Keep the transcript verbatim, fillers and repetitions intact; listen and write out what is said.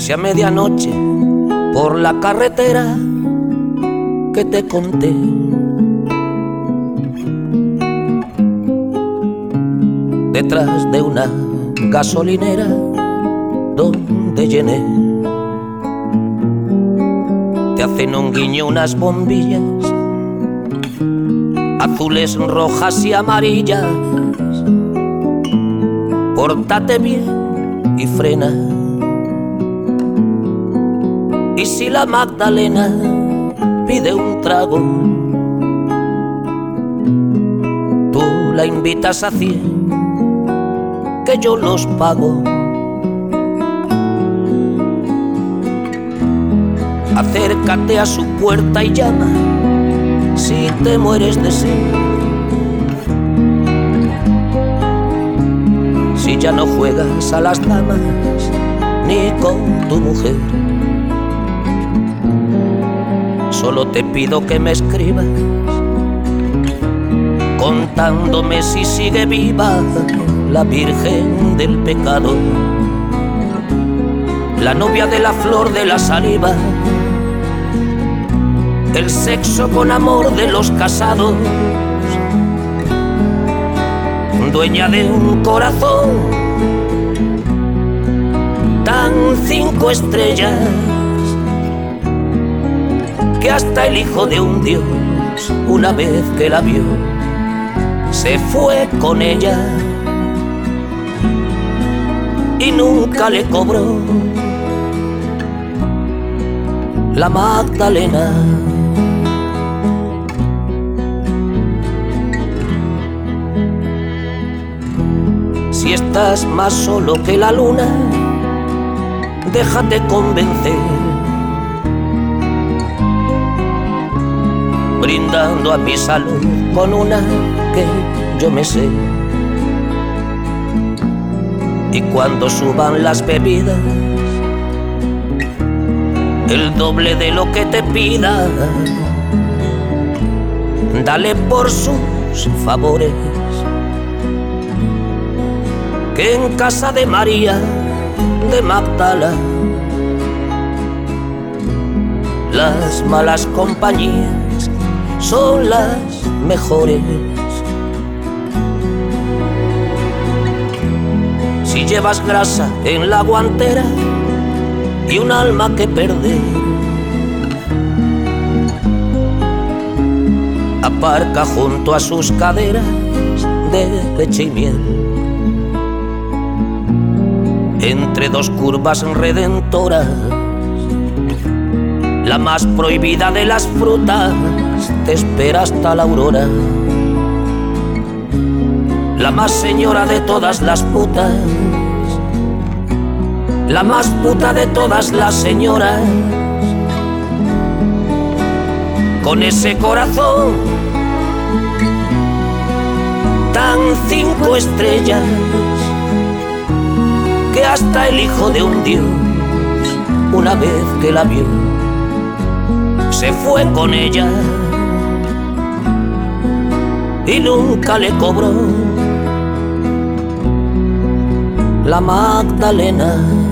Casi a medianoche por la carretera que te conté, detrás de una gasolinera donde llené, te hacen un guiño unas bombillas azules, rojas y amarillas. Pórtate bien y frena. Y si la Magdalena pide un trago, tú la invitas a cien, que yo los pago. Acércate a su puerta y llama si te mueres de sed. Si ya no juegas a las damas ni con tu mujer, solo te pido que me escribas contándome si sigue viva la Virgen del Pecado, la novia de la flor de la saliva, el sexo con amor de los casados, dueña de un corazón tan cinco estrellas que hasta el hijo de un dios, una vez que la vio, se fue con ella y nunca le cobró la Magdalena. Si estás más solo que la luna, déjate convencer, brindando a mi salud con una que yo me sé. Y cuando suban las bebidas, el doble de lo que te pida, dale por sus favores, que en casa de María de Magdala las malas compañías son las mejores. Si llevas grasa en la guantera y un alma que perder, aparca junto a sus caderas de leche y miel, entre dos curvas redentoras, la más prohibida de las frutas te espera hasta la aurora, la más señora de todas las putas, la más puta de todas las señoras, con ese corazón tan cinco estrellas que hasta el hijo de un dios, una vez que la vio, se fue con ella y nunca le cobró la Magdalena.